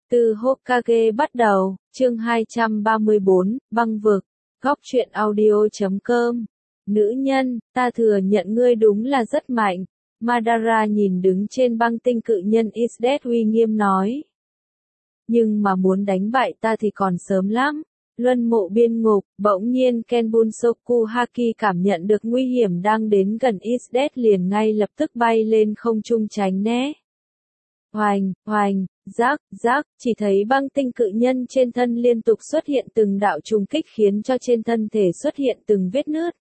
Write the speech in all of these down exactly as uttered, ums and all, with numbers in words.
Từ Hokage bắt đầu, chương hai trăm ba mươi bốn, băng vực, góc truyện audio chấm com. Nữ nhân, ta thừa nhận ngươi đúng là rất mạnh. Madara nhìn đứng trên băng tinh cự nhân Isdet uy nghiêm nói. Nhưng mà muốn đánh bại ta thì còn sớm lắm. Luân mộ biên ngục, bỗng nhiên Kenbunsoku Haki cảm nhận được nguy hiểm đang đến gần Isdet liền ngay lập tức bay lên không trung tránh né. Hoành, hoành, rác, rác, chỉ thấy băng tinh cự nhân trên thân liên tục xuất hiện từng đạo trùng kích khiến cho trên thân thể xuất hiện từng vết nứt.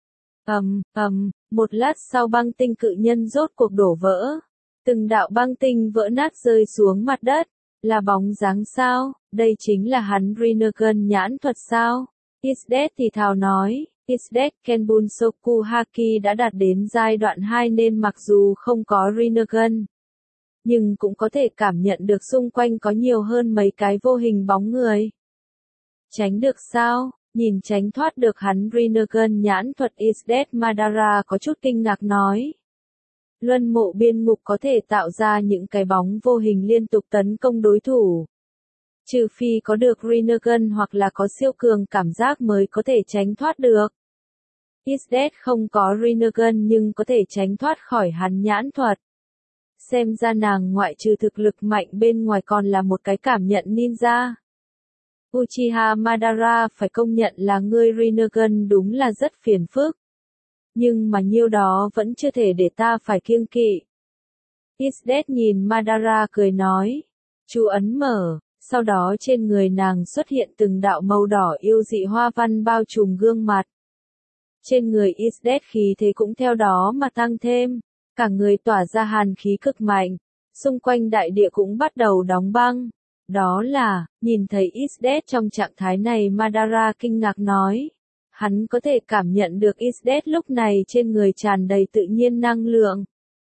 Ầm, ầm, một lát sau băng tinh cự nhân rốt cuộc đổ vỡ. Từng đạo băng tinh vỡ nát rơi xuống mặt đất. Là bóng dáng sao? Đây chính là hắn Rinnegan nhãn thuật sao? Isdet thì thào nói. Isdet Kenbunsoku Haki đã đạt đến giai đoạn hai nên mặc dù không có Rinnegan, nhưng cũng có thể cảm nhận được xung quanh có nhiều hơn mấy cái vô hình bóng người. Tránh được sao? Nhìn tránh thoát được hắn Rinnegan nhãn thuật Isdet Madara có chút kinh ngạc nói. Luân mộ biên ngục có thể tạo ra những cái bóng vô hình liên tục tấn công đối thủ. Trừ phi có được Rinnegan hoặc là có siêu cường cảm giác mới có thể tránh thoát được. Isdet không có Rinnegan nhưng có thể tránh thoát khỏi hắn nhãn thuật. Xem ra nàng ngoại trừ thực lực mạnh bên ngoài còn là một cái cảm nhận ninja. Uchiha Madara phải công nhận là ngươi Rinnegan đúng là rất phiền phức. Nhưng mà nhiêu đó vẫn chưa thể để ta phải kiêng kỵ. Isdet nhìn Madara cười nói. Chú ấn mở, sau đó trên người nàng xuất hiện từng đạo màu đỏ yêu dị hoa văn bao trùm gương mặt. Trên người Isdet khí thế cũng theo đó mà tăng thêm. Cả người tỏa ra hàn khí cực mạnh. Xung quanh đại địa cũng bắt đầu đóng băng. Đó là, nhìn thấy Isdet trong trạng thái này Madara kinh ngạc nói. Hắn có thể cảm nhận được Isdet lúc này trên người tràn đầy tự nhiên năng lượng.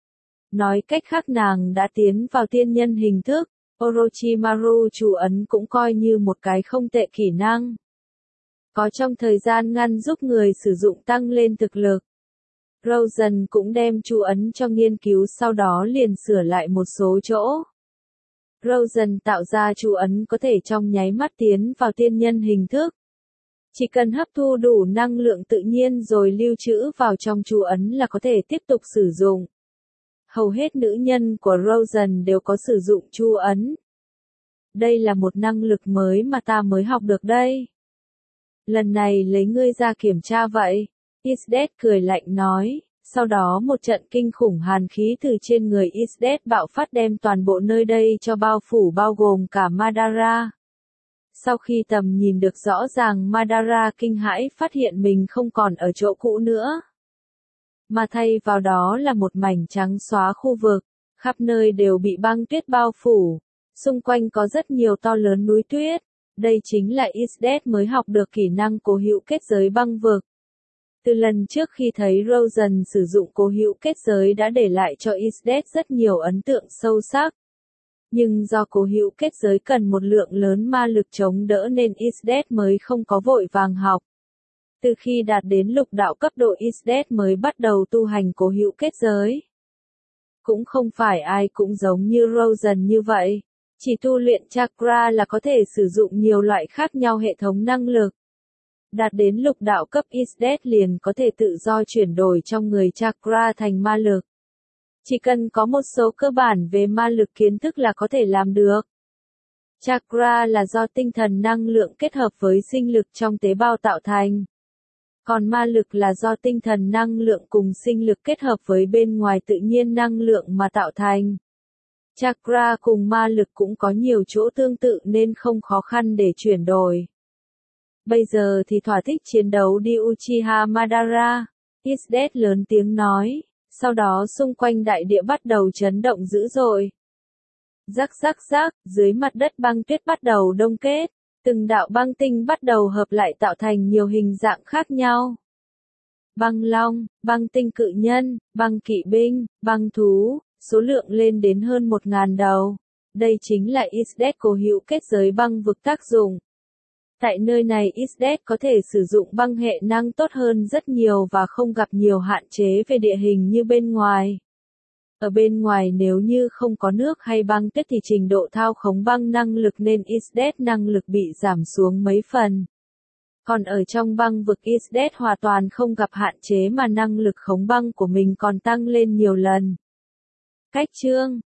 Nói cách khác nàng đã tiến vào tiên nhân hình thức, Orochimaru chú ấn cũng coi như một cái không tệ kỹ năng. Có trong thời gian ngắn giúp người sử dụng tăng lên thực lực. Rosen cũng đem chú ấn cho nghiên cứu sau đó liền sửa lại một số chỗ. Rosen tạo ra chú ấn có thể trong nháy mắt tiến vào tiên nhân hình thức. Chỉ cần hấp thu đủ năng lượng tự nhiên rồi lưu trữ vào trong chú ấn là có thể tiếp tục sử dụng. Hầu hết nữ nhân của Rosen đều có sử dụng chú ấn. Đây là một năng lực mới mà ta mới học được đây. Lần này lấy ngươi ra kiểm tra vậy. Isdet cười lạnh nói. Sau đó một trận kinh khủng hàn khí từ trên người Isdet bạo phát đem toàn bộ nơi đây cho bao phủ bao gồm cả Madara. Sau khi tầm nhìn được rõ ràng Madara kinh hãi phát hiện mình không còn ở chỗ cũ nữa. Mà thay vào đó là một mảnh trắng xóa khu vực, khắp nơi đều bị băng tuyết bao phủ. Xung quanh có rất nhiều to lớn núi tuyết. Đây chính là Isdet mới học được kỹ năng cố hữu kết giới băng vực. Từ lần trước khi thấy Rosen sử dụng cố hữu kết giới đã để lại cho Isdet rất nhiều ấn tượng sâu sắc. Nhưng do cố hữu kết giới cần một lượng lớn ma lực chống đỡ nên Isdet mới không có vội vàng học. Từ khi đạt đến lục đạo cấp độ Isdet mới bắt đầu tu hành cố hữu kết giới. Cũng không phải ai cũng giống như Rosen như vậy. Chỉ tu luyện chakra là có thể sử dụng nhiều loại khác nhau hệ thống năng lực. Đạt đến lục đạo cấp Isdet liền có thể tự do chuyển đổi trong người chakra thành ma lực. Chỉ cần có một số cơ bản về ma lực kiến thức là có thể làm được. Chakra là do tinh thần năng lượng kết hợp với sinh lực trong tế bào tạo thành. Còn ma lực là do tinh thần năng lượng cùng sinh lực kết hợp với bên ngoài tự nhiên năng lượng mà tạo thành. Chakra cùng ma lực cũng có nhiều chỗ tương tự nên không khó khăn để chuyển đổi. Bây giờ thì thỏa thích chiến đấu đi Uchiha Madara. Isdet lớn tiếng nói. Sau đó xung quanh đại địa bắt đầu chấn động dữ dội. Rắc rắc rắc, dưới mặt đất băng tuyết bắt đầu đông kết. Từng đạo băng tinh bắt đầu hợp lại tạo thành nhiều hình dạng khác nhau. Băng long, băng tinh cự nhân, băng kỵ binh, băng thú, số lượng lên đến hơn một ngàn đầu. Đây chính là Isdet cố hữu kết giới băng vực tác dụng. Tại nơi này Isdet có thể sử dụng băng hệ năng tốt hơn rất nhiều và không gặp nhiều hạn chế về địa hình như bên ngoài. Ở bên ngoài nếu như không có nước hay băng tuyết thì trình độ thao khống băng năng lực nên Isdet năng lực bị giảm xuống mấy phần. Còn ở trong băng vực Isdet hoàn toàn không gặp hạn chế mà năng lực khống băng của mình còn tăng lên nhiều lần. Cách chương